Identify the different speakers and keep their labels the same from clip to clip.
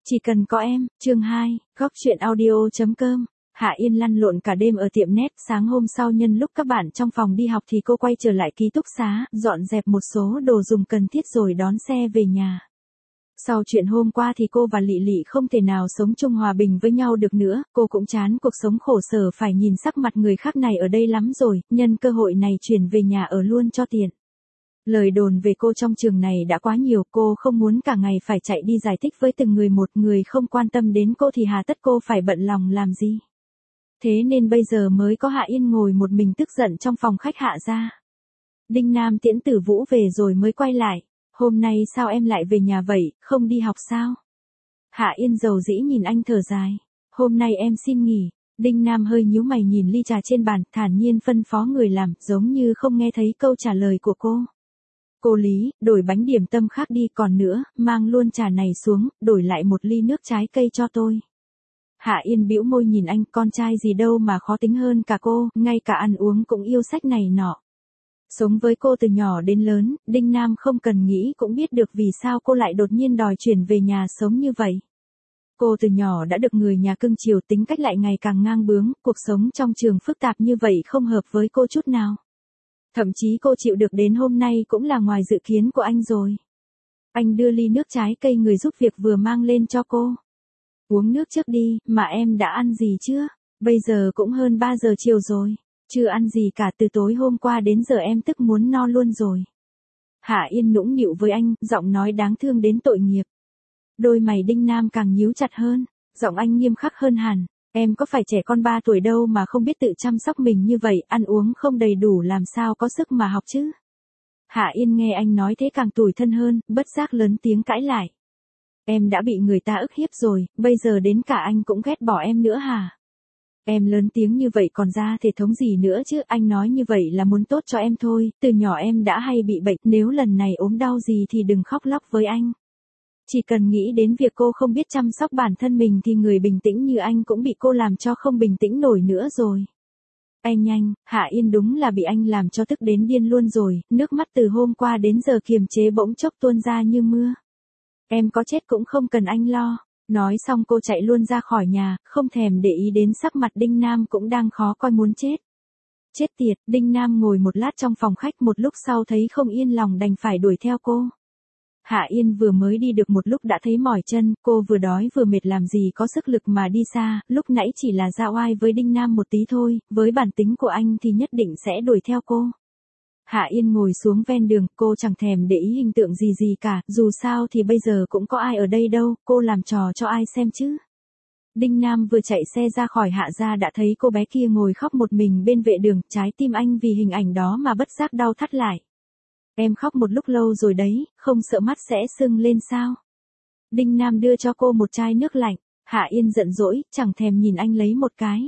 Speaker 1: Chỉ cần có em, chương 2, góc chuyện audio.com. Hạ Yên lăn lộn cả đêm ở tiệm net, sáng hôm sau nhân lúc các bạn trong phòng đi học thì cô quay trở lại ký túc xá, dọn dẹp một số đồ dùng cần thiết rồi đón xe về nhà. Sau chuyện hôm qua thì cô và Lị Lị không thể nào sống chung hòa bình với nhau được nữa, cô cũng chán cuộc sống khổ sở phải nhìn sắc mặt người khác này ở đây lắm rồi, nhân cơ hội này chuyển về nhà ở luôn cho tiện. Lời đồn về cô trong trường này đã quá nhiều, cô không muốn cả ngày phải chạy đi giải thích với từng người một, người không quan tâm đến cô thì hà tất cô phải bận lòng làm gì. Thế nên bây giờ mới có Hạ Yên ngồi một mình tức giận trong phòng khách Hạ gia. Đinh Nam tiễn Tử Vũ về rồi mới quay lại. Hôm nay sao em lại về nhà vậy, không đi học sao? Hạ Yên dầu dĩ nhìn anh thở dài. Hôm nay em xin nghỉ. Đinh Nam hơi nhíu mày nhìn ly trà trên bàn, thản nhiên phân phó người làm, giống như không nghe thấy câu trả lời của cô. Cô Lý, đổi bánh điểm tâm khác đi, còn nữa, mang luôn trà này xuống, đổi lại một ly nước trái cây cho tôi. Hạ Yên bĩu môi nhìn anh, con trai gì đâu mà khó tính hơn cả cô, ngay cả ăn uống cũng yêu sách này nọ. Sống với cô từ nhỏ đến lớn, Đinh Nam không cần nghĩ cũng biết được vì sao cô lại đột nhiên đòi chuyển về nhà sống như vậy. Cô từ nhỏ đã được người nhà cưng chiều, tính cách lại ngày càng ngang bướng, cuộc sống trong trường phức tạp như vậy không hợp với cô chút nào. Thậm chí cô chịu được đến hôm nay cũng là ngoài dự kiến của anh rồi. Anh đưa ly nước trái cây người giúp việc vừa mang lên cho cô. Uống nước trước đi, mà em đã ăn gì chưa? Bây giờ cũng hơn 3 giờ chiều rồi. Chưa ăn gì cả, từ tối hôm qua đến giờ em tức muốn no luôn rồi. Hạ Yên nũng nịu với anh, giọng nói đáng thương đến tội nghiệp. Đôi mày Đinh Nam càng nhíu chặt hơn, giọng anh nghiêm khắc hơn hẳn. Em có phải trẻ con 3 tuổi đâu mà không biết tự chăm sóc mình như vậy, ăn uống không đầy đủ làm sao có sức mà học chứ. Hạ Yên nghe anh nói thế càng tủi thân hơn, bất giác lớn tiếng cãi lại. Em đã bị người ta ức hiếp rồi, bây giờ đến cả anh cũng ghét bỏ em nữa hả? Em lớn tiếng như vậy còn ra thể thống gì nữa chứ, anh nói như vậy là muốn tốt cho em thôi, từ nhỏ em đã hay bị bệnh, nếu lần này ốm đau gì thì đừng khóc lóc với anh. Chỉ cần nghĩ đến việc cô không biết chăm sóc bản thân mình thì người bình tĩnh như anh cũng bị cô làm cho không bình tĩnh nổi nữa rồi. Anh nhanh, Hạ Yên đúng là bị anh làm cho tức đến điên luôn rồi, nước mắt từ hôm qua đến giờ kiềm chế bỗng chốc tuôn ra như mưa. Em có chết cũng không cần anh lo. Nói xong cô chạy luôn ra khỏi nhà, không thèm để ý đến sắc mặt Đinh Nam cũng đang khó coi muốn chết. Chết tiệt, Đinh Nam ngồi một lát trong phòng khách, một lúc sau thấy không yên lòng đành phải đuổi theo cô. Hạ Yên vừa mới đi được một lúc đã thấy mỏi chân, cô vừa đói vừa mệt làm gì có sức lực mà đi xa, lúc nãy chỉ là ra oai với Đinh Nam một tí thôi, với bản tính của anh thì nhất định sẽ đuổi theo cô. Hạ Yên ngồi xuống ven đường, cô chẳng thèm để ý hình tượng gì cả, dù sao thì bây giờ cũng có ai ở đây đâu, cô làm trò cho ai xem chứ. Đinh Nam vừa chạy xe ra khỏi Hạ gia đã thấy cô bé kia ngồi khóc một mình bên vệ đường, trái tim anh vì hình ảnh đó mà bất giác đau thắt lại. Em khóc một lúc lâu rồi đấy, không sợ mắt sẽ sưng lên sao? Đinh Nam đưa cho cô một chai nước lạnh, Hạ Yên giận dỗi, chẳng thèm nhìn anh lấy một cái.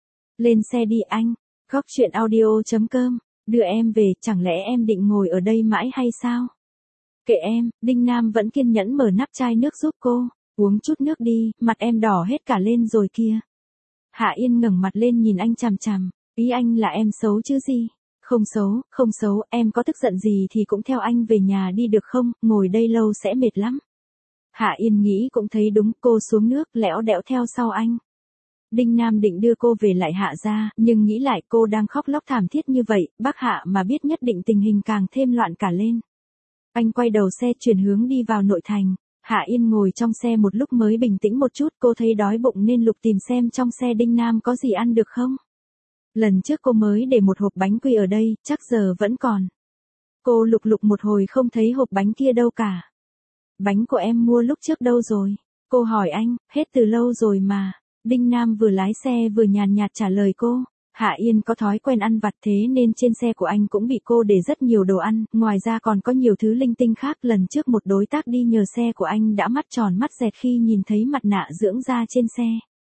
Speaker 1: Lên xe đi anh, góc chuyện audio.com. Đưa em về, chẳng lẽ em định ngồi ở đây mãi hay sao? Kệ em, Đinh Nam vẫn kiên nhẫn mở nắp chai nước giúp cô. Uống chút nước đi, mặt em đỏ hết cả lên rồi kia. Hạ Yên ngẩng mặt lên nhìn anh chằm chằm. Ý anh là em xấu chứ gì? Không xấu, không xấu, em có tức giận gì thì cũng theo anh về nhà đi được không, ngồi đây lâu sẽ mệt lắm. Hạ Yên nghĩ cũng thấy đúng, cô xuống nước, lẽo đẽo theo sau anh. Đinh Nam định đưa cô về lại Hạ gia, nhưng nghĩ lại cô đang khóc lóc thảm thiết như vậy, bác Hạ mà biết nhất định tình hình càng thêm loạn cả lên. Anh quay đầu xe chuyển hướng đi vào nội thành. Hạ Yên ngồi trong xe một lúc mới bình tĩnh một chút, cô thấy đói bụng nên lục tìm xem trong xe Đinh Nam có gì ăn được không. Lần trước cô mới để một hộp bánh quy ở đây, chắc giờ vẫn còn. Cô lục lục một hồi không thấy hộp bánh kia đâu cả. Bánh của em mua lúc trước đâu rồi? Cô hỏi anh, hết từ lâu rồi mà. Đinh Nam vừa lái xe vừa nhàn nhạt trả lời cô. Hạ Yên có thói quen ăn vặt thế nên trên xe của anh cũng bị cô để rất nhiều đồ ăn, ngoài ra còn có nhiều thứ linh tinh khác. Lần trước một đối tác đi nhờ xe của anh đã mắt tròn mắt dẹt khi nhìn thấy mặt nạ dưỡng da trên xe.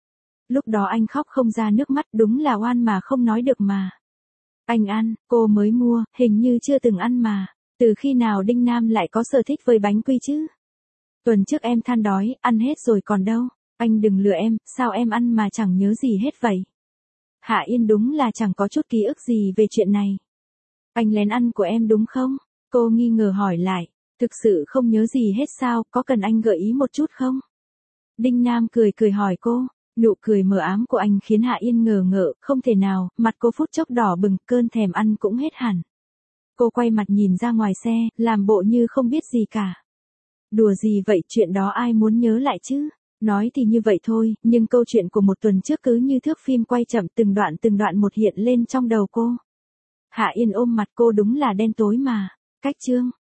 Speaker 1: Lúc đó anh khóc không ra nước mắt, đúng là oan mà không nói được mà. Anh ăn, cô mới mua, hình như chưa từng ăn mà. Từ khi nào Đinh Nam lại có sở thích với bánh quy chứ? Tuần trước em than đói, ăn hết rồi còn đâu. Anh đừng lừa em, sao em ăn mà chẳng nhớ gì hết vậy? Hạ Yên đúng là chẳng có chút ký ức gì về chuyện này. Anh lén ăn của em đúng không? Cô nghi ngờ hỏi lại. Thực sự không nhớ gì hết sao, có cần anh gợi ý một chút không? Đinh Nam cười cười hỏi cô. Nụ cười mờ ám của anh khiến Hạ Yên ngờ ngợ, không thể nào, mặt cô phút chốc đỏ bừng, cơn thèm ăn cũng hết hẳn. Cô quay mặt nhìn ra ngoài xe, làm bộ như không biết gì cả. Đùa gì vậy, chuyện đó ai muốn nhớ lại chứ? Nói thì như vậy thôi, nhưng câu chuyện của một tuần trước cứ như thước phim quay chậm từng đoạn một hiện lên trong đầu cô. Hạ Yên ôm mặt cô, đúng là đen tối mà. Cách chương